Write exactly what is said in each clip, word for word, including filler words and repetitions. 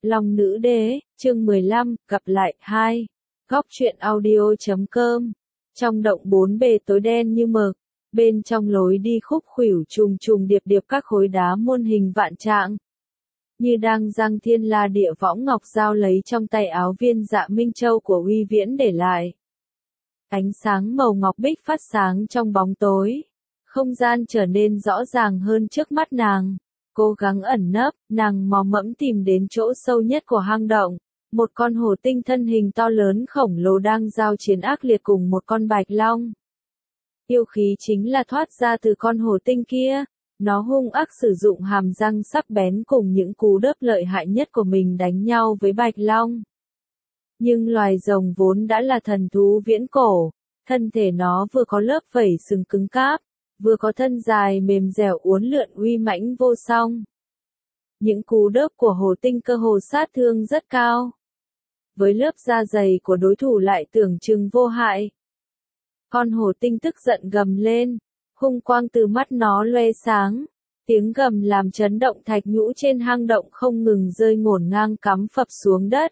Long nữ đế, chương mười lăm, gặp lại, hai. Góc truyện audio chấm com. Trong động bốn bề tối đen như mực, bên trong lối đi khúc khuỷu trùng trùng điệp điệp các khối đá muôn hình vạn trạng. Như đang giăng thiên la địa võng, Ngọc Giao lấy trong tay áo viên Dạ Minh Châu của Uy Viễn để lại. Ánh sáng màu ngọc bích phát sáng trong bóng tối. Không gian trở nên rõ ràng hơn trước mắt nàng. Cố gắng ẩn nấp, nàng mò mẫm tìm đến chỗ sâu nhất của hang động. Một con hổ tinh thân hình to lớn khổng lồ đang giao chiến ác liệt cùng một con bạch long. Yêu khí chính là thoát ra từ con hổ tinh kia. Nó hung ác sử dụng hàm răng sắc bén cùng những cú đớp lợi hại nhất của mình đánh nhau với bạch long. Nhưng loài rồng vốn đã là thần thú viễn cổ. Thân thể nó vừa có lớp vảy sừng cứng cáp, vừa có thân dài mềm dẻo uốn lượn uy mãnh vô song. Những cú đớp của hổ tinh cơ hồ sát thương rất cao. Với lớp da dày của đối thủ lại tưởng chừng vô hại. Con hổ tinh tức giận gầm lên, hung quang từ mắt nó loe sáng. Tiếng gầm làm chấn động thạch nhũ trên hang động không ngừng rơi ngổn ngang cắm phập xuống đất.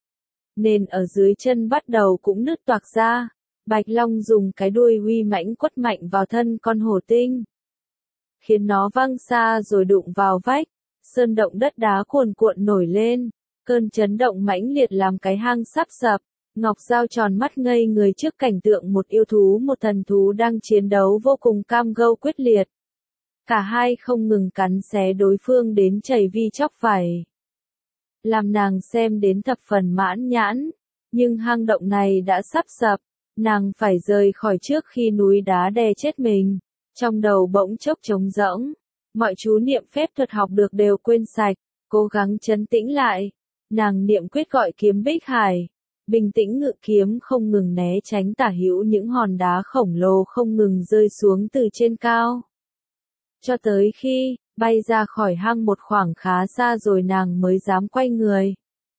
Nền ở dưới chân bắt đầu cũng nứt toạc ra. Bạch Long dùng cái đuôi uy mãnh quất mạnh vào thân con hổ tinh, khiến nó văng xa rồi đụng vào vách. Sơn động đất đá cuồn cuộn nổi lên, cơn chấn động mãnh liệt làm cái hang sắp sập. Ngọc Giao tròn mắt ngây người trước cảnh tượng một yêu thú một thần thú đang chiến đấu vô cùng cam go quyết liệt. Cả hai không ngừng cắn xé đối phương đến chảy vi chóc vảy, làm nàng xem đến thập phần mãn nhãn. Nhưng hang động này đã sắp sập, nàng phải rời khỏi trước khi núi đá đè chết mình. Trong đầu bỗng chốc trống rỗng, mọi chú niệm phép thuật học được đều quên sạch, cố gắng trấn tĩnh lại. Nàng niệm quyết gọi kiếm Bích Hải, bình tĩnh ngự kiếm không ngừng né tránh tả hữu những hòn đá khổng lồ không ngừng rơi xuống từ trên cao. Cho tới khi bay ra khỏi hang một khoảng khá xa rồi nàng mới dám quay người.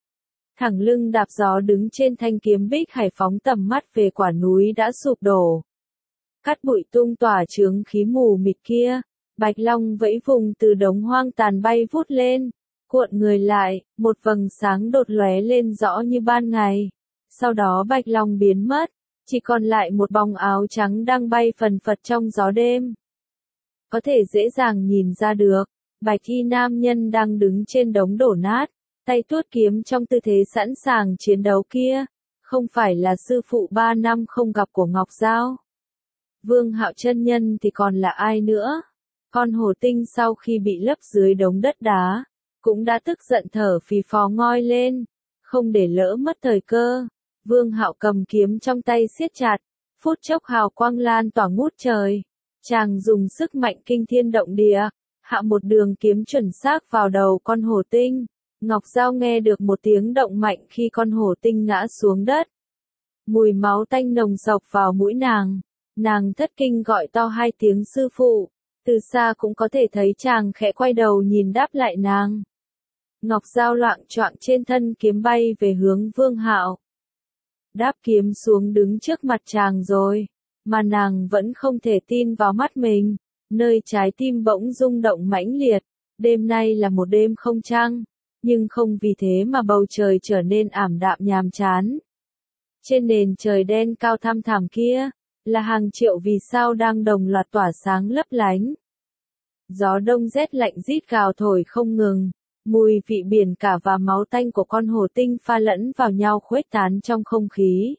Thẳng lưng đạp gió đứng trên thanh kiếm Bích Hải phóng tầm mắt về quả núi đã sụp đổ. Cát bụi tung tỏa chướng khí mù mịt kia, Bạch Long vẫy vùng từ đống hoang tàn bay vút lên, cuộn người lại, một vầng sáng đột lóe lên rõ như ban ngày. Sau đó Bạch Long biến mất, chỉ còn lại một bóng áo trắng đang bay phần phật trong gió đêm. Có thể dễ dàng nhìn ra được, bạch y nam nhân đang đứng trên đống đổ nát, tay tuốt kiếm trong tư thế sẵn sàng chiến đấu kia, không phải là sư phụ ba năm không gặp của Ngọc Giao. Vương Hạo chân nhân thì còn là ai nữa? Con hổ tinh sau khi bị lấp dưới đống đất đá, cũng đã tức giận thở phì phò ngoi lên, không để lỡ mất thời cơ. Vương Hạo cầm kiếm trong tay siết chặt, phút chốc hào quang lan tỏa ngút trời. Chàng dùng sức mạnh kinh thiên động địa, hạ một đường kiếm chuẩn xác vào đầu con hổ tinh. Ngọc Giao nghe được một tiếng động mạnh khi con hổ tinh ngã xuống đất. Mùi máu tanh nồng sộc vào mũi nàng. Nàng thất kinh gọi to hai tiếng sư phụ. Từ xa cũng có thể thấy chàng khẽ quay đầu nhìn đáp lại nàng. Ngọc Giao loạng choạng trên thân kiếm bay về hướng Vương Hạo. Đáp kiếm xuống đứng trước mặt chàng rồi, mà nàng vẫn không thể tin vào mắt mình. Nơi trái tim bỗng rung động mãnh liệt. Đêm nay là một đêm không trăng, nhưng không vì thế mà bầu trời trở nên ảm đạm nhàm chán. Trên nền trời đen cao thăm thẳm kia, là hàng triệu vì sao đang đồng loạt tỏa sáng lấp lánh. Gió đông rét lạnh rít gào thổi không ngừng, mùi vị biển cả và máu tanh của con hổ tinh pha lẫn vào nhau khuếch tán trong không khí.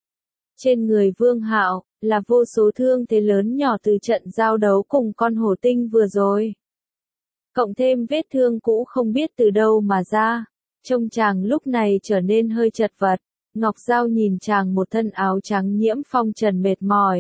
Trên người Vương Hạo, là vô số thương thế lớn nhỏ từ trận giao đấu cùng con hổ tinh vừa rồi. Cộng thêm vết thương cũ không biết từ đâu mà ra, trông chàng lúc này trở nên hơi chật vật. Ngọc Giao nhìn chàng một thân áo trắng nhiễm phong trần mệt mỏi,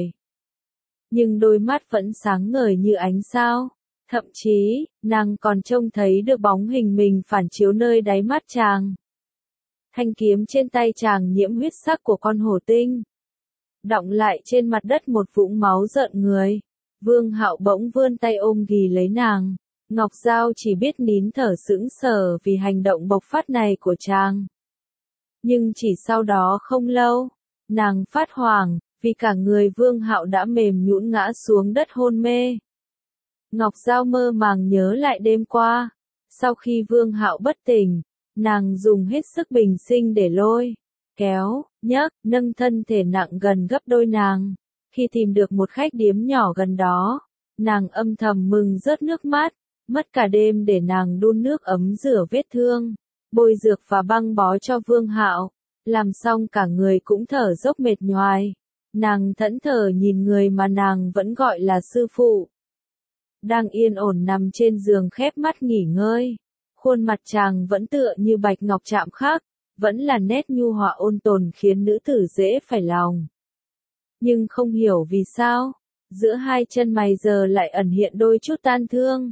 nhưng đôi mắt vẫn sáng ngời như ánh sao. Thậm chí, nàng còn trông thấy được bóng hình mình phản chiếu nơi đáy mắt chàng. Thanh kiếm trên tay chàng nhiễm huyết sắc của con hổ tinh, đọng lại trên mặt đất một vũng máu rợn người. Vương Hạo bỗng vươn tay ôm ghì lấy nàng. Ngọc Giao chỉ biết nín thở sững sờ vì hành động bộc phát này của chàng. Nhưng chỉ sau đó không lâu, nàng phát hoảng, vì cả người Vương Hạo đã mềm nhũn ngã xuống đất hôn mê. Ngọc Giao mơ màng nhớ lại đêm qua, sau khi Vương Hạo bất tỉnh, Nàng dùng hết sức bình sinh để lôi, kéo, nhấc, nâng thân thể nặng gần gấp đôi nàng. Khi tìm được một khách điếm nhỏ gần đó, nàng âm thầm mừng rớt nước mắt, mất cả đêm để nàng đun nước ấm rửa vết thương, bôi dược và băng bó cho Vương Hạo. Làm xong cả người cũng thở dốc mệt nhoài. Nàng thẫn thờ nhìn người mà nàng vẫn gọi là sư phụ. Đang yên ổn nằm trên giường khép mắt nghỉ ngơi. Khuôn mặt chàng vẫn tựa như bạch ngọc chạm khắc, vẫn là nét nhu hòa ôn tồn khiến nữ tử dễ phải lòng. Nhưng không hiểu vì sao, giữa hai chân mày giờ lại ẩn hiện đôi chút tan thương.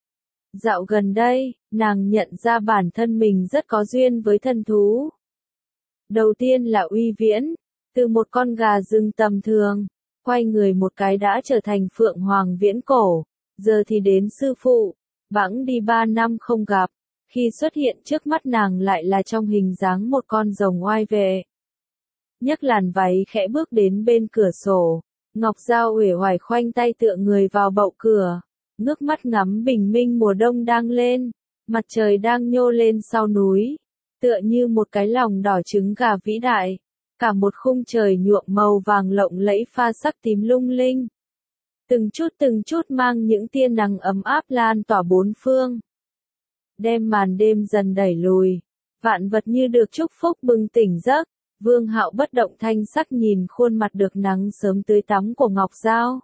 Dạo gần đây, nàng nhận ra bản thân mình rất có duyên với thần thú. Đầu tiên là Uy Viễn, từ một con gà rừng tầm thường, quay người một cái đã trở thành Phượng Hoàng viễn cổ, giờ thì đến sư phụ, bẵng đi ba năm không gặp, khi xuất hiện trước mắt nàng lại là trong hình dáng một con rồng oai vệ. Nhấc làn váy khẽ bước đến bên cửa sổ, Ngọc Giao uể oải khoanh tay tựa người vào bậu cửa, ngước mắt ngắm bình minh mùa đông đang lên, mặt trời đang nhô lên sau núi, tựa như một cái lòng đỏ trứng gà vĩ đại, cả một khung trời nhuộm màu vàng lộng lẫy pha sắc tím lung linh. Từng chút từng chút mang những tia nắng ấm áp lan tỏa bốn phương. Đêm màn đêm dần đẩy lùi, vạn vật như được chúc phúc bừng tỉnh giấc. Vương Hạo bất động thanh sắc nhìn khuôn mặt được nắng sớm tưới tắm của Ngọc Giao.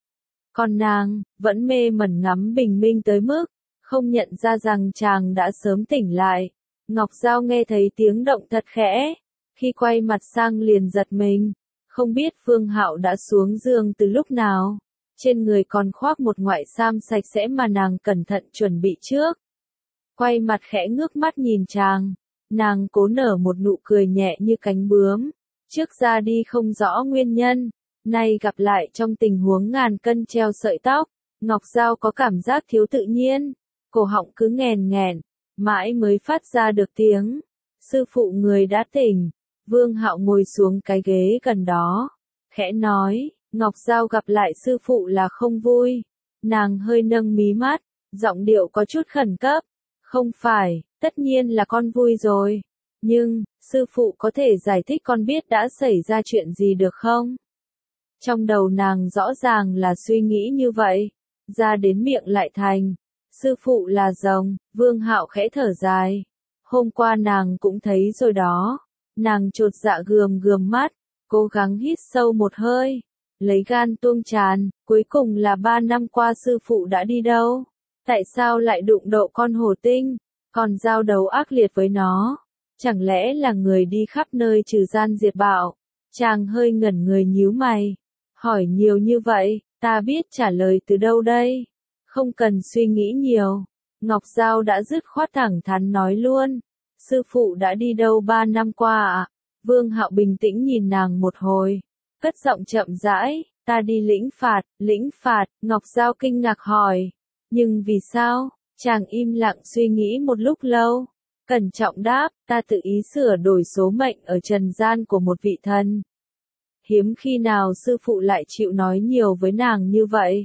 Còn nàng, vẫn mê mẩn ngắm bình minh tới mức, không nhận ra rằng chàng đã sớm tỉnh lại. Ngọc Giao nghe thấy tiếng động thật khẽ, khi quay mặt sang liền giật mình, không biết Vương Hạo đã xuống giường từ lúc nào. Trên người còn khoác một ngoại sam sạch sẽ mà nàng cẩn thận chuẩn bị trước. Quay mặt khẽ ngước mắt nhìn chàng. Nàng cố nở một nụ cười nhẹ như cánh bướm, trước ra đi không rõ nguyên nhân, nay gặp lại trong tình huống ngàn cân treo sợi tóc, Ngọc Giao có cảm giác thiếu tự nhiên, cổ họng cứ nghèn nghẹn, mãi mới phát ra được tiếng. Sư phụ người đã tỉnh, Vương Hạo ngồi xuống cái ghế gần đó, khẽ nói, Ngọc Giao gặp lại sư phụ là không vui, nàng hơi nâng mí mắt, giọng điệu có chút khẩn cấp, không phải. Tất nhiên là con vui rồi. Nhưng, sư phụ có thể giải thích con biết đã xảy ra chuyện gì được không? Trong đầu nàng rõ ràng là suy nghĩ như vậy. Ra đến miệng lại thành. Sư phụ là rồng, Vương Hạo khẽ thở dài. Hôm qua nàng cũng thấy rồi đó. Nàng chột dạ gườm gườm mắt, cố gắng hít sâu một hơi. Lấy gan tuông tràn, cuối cùng là ba năm qua sư phụ đã đi đâu? Tại sao lại đụng độ con hổ tinh? Còn giao đấu ác liệt với nó, chẳng lẽ là người đi khắp nơi trừ gian diệt bạo? Chàng hơi ngẩn người nhíu mày, hỏi nhiều như vậy, ta biết trả lời từ đâu đây? Không cần suy nghĩ nhiều, Ngọc Giao đã dứt khoát thẳng thắn nói luôn, sư phụ đã đi đâu ba năm qua ạ? À? Vương Hạo bình tĩnh nhìn nàng một hồi, cất giọng chậm rãi, ta đi lĩnh phạt, lĩnh phạt, Ngọc Giao kinh ngạc hỏi, nhưng vì sao? Chàng im lặng suy nghĩ một lúc lâu, cẩn trọng đáp, ta tự ý sửa đổi số mệnh ở trần gian của một vị thần. Hiếm khi nào sư phụ lại chịu nói nhiều với nàng như vậy.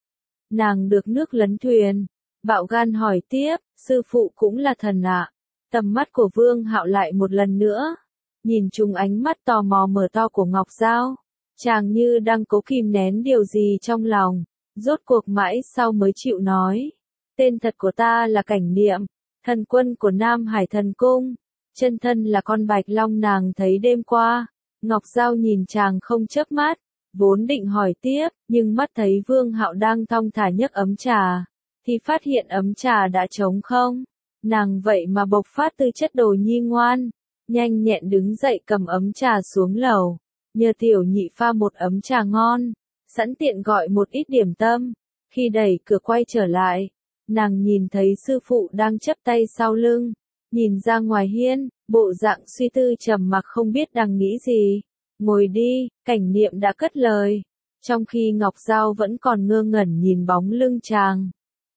Nàng được nước lấn thuyền, bạo gan hỏi tiếp, sư phụ cũng là thần ạ. À? Tầm mắt của Vương Hạo lại một lần nữa, nhìn trúng ánh mắt tò mò mở to của Ngọc Giao. Chàng như đang cố kìm nén điều gì trong lòng, rốt cuộc mãi sau mới chịu nói. Tên thật của ta là Cảnh Niệm, thần quân của Nam Hải Thần Cung, chân thân là con bạch long nàng thấy đêm qua. Ngọc Giao nhìn chàng không chớp mắt, vốn định hỏi tiếp, nhưng mắt thấy Vương Hạo đang thong thả nhấc ấm trà, thì phát hiện ấm trà đã trống không. Nàng vậy mà bộc phát tư chất đồ nhi ngoan, nhanh nhẹn đứng dậy cầm ấm trà xuống lầu, nhờ tiểu nhị pha một ấm trà ngon, sẵn tiện gọi một ít điểm tâm. Khi đẩy cửa quay trở lại, nàng nhìn thấy sư phụ đang chắp tay sau lưng, nhìn ra ngoài hiên, bộ dạng suy tư trầm mặc không biết đang nghĩ gì. Ngồi đi, Cảnh Niệm đã cất lời, trong khi Ngọc Giao vẫn còn ngơ ngẩn nhìn bóng lưng chàng.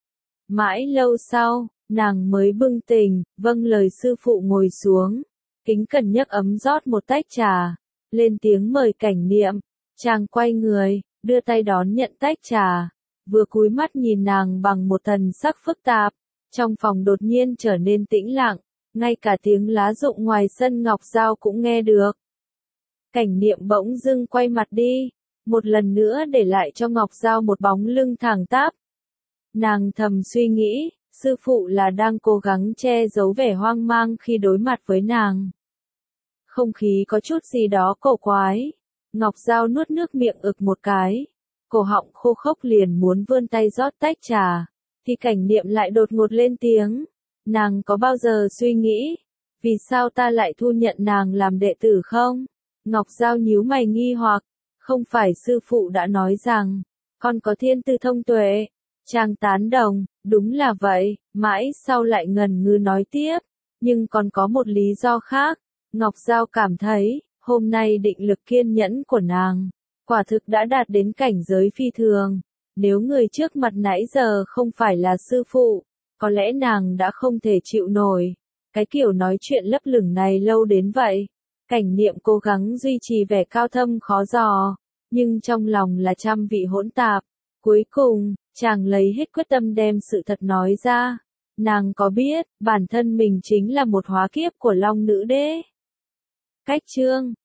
Mãi lâu sau, nàng mới bừng tỉnh, vâng lời sư phụ ngồi xuống, kính cẩn nhấc ấm rót một tách trà, lên tiếng mời Cảnh Niệm. Chàng quay người, đưa tay đón nhận tách trà, vừa cúi mắt nhìn nàng bằng một thần sắc phức tạp, trong phòng đột nhiên trở nên tĩnh lặng, ngay cả tiếng lá rụng ngoài sân Ngọc Giao cũng nghe được. Cảnh Niệm bỗng dưng quay mặt đi, một lần nữa để lại cho Ngọc Giao một bóng lưng thẳng tắp. Nàng thầm suy nghĩ, sư phụ là đang cố gắng che giấu vẻ hoang mang khi đối mặt với nàng. Không khí có chút gì đó cổ quái. Ngọc Giao nuốt nước miệng ực một cái. Cổ họng khô khốc liền muốn vươn tay rót tách trà. Thì Cảnh Niệm lại đột ngột lên tiếng. Nàng có bao giờ suy nghĩ, vì sao ta lại thu nhận nàng làm đệ tử không? Ngọc Giao nhíu mày nghi hoặc, không phải sư phụ đã nói rằng, con có thiên tư thông tuệ. Chàng tán đồng, đúng là vậy, mãi sau lại ngần ngừ nói tiếp, nhưng còn có một lý do khác. Ngọc Giao cảm thấy, hôm nay định lực kiên nhẫn của nàng, quả thực đã đạt đến cảnh giới phi thường. Nếu người trước mặt nãy giờ không phải là sư phụ, có lẽ nàng đã không thể chịu nổi. Cái kiểu nói chuyện lấp lửng này lâu đến vậy. Cảnh Niệm cố gắng duy trì vẻ cao thâm khó dò, nhưng trong lòng là trăm vị hỗn tạp. Cuối cùng, chàng lấy hết quyết tâm đem sự thật nói ra. Nàng có biết, bản thân mình chính là một hóa kiếp của Long Nữ Đế. Cách chương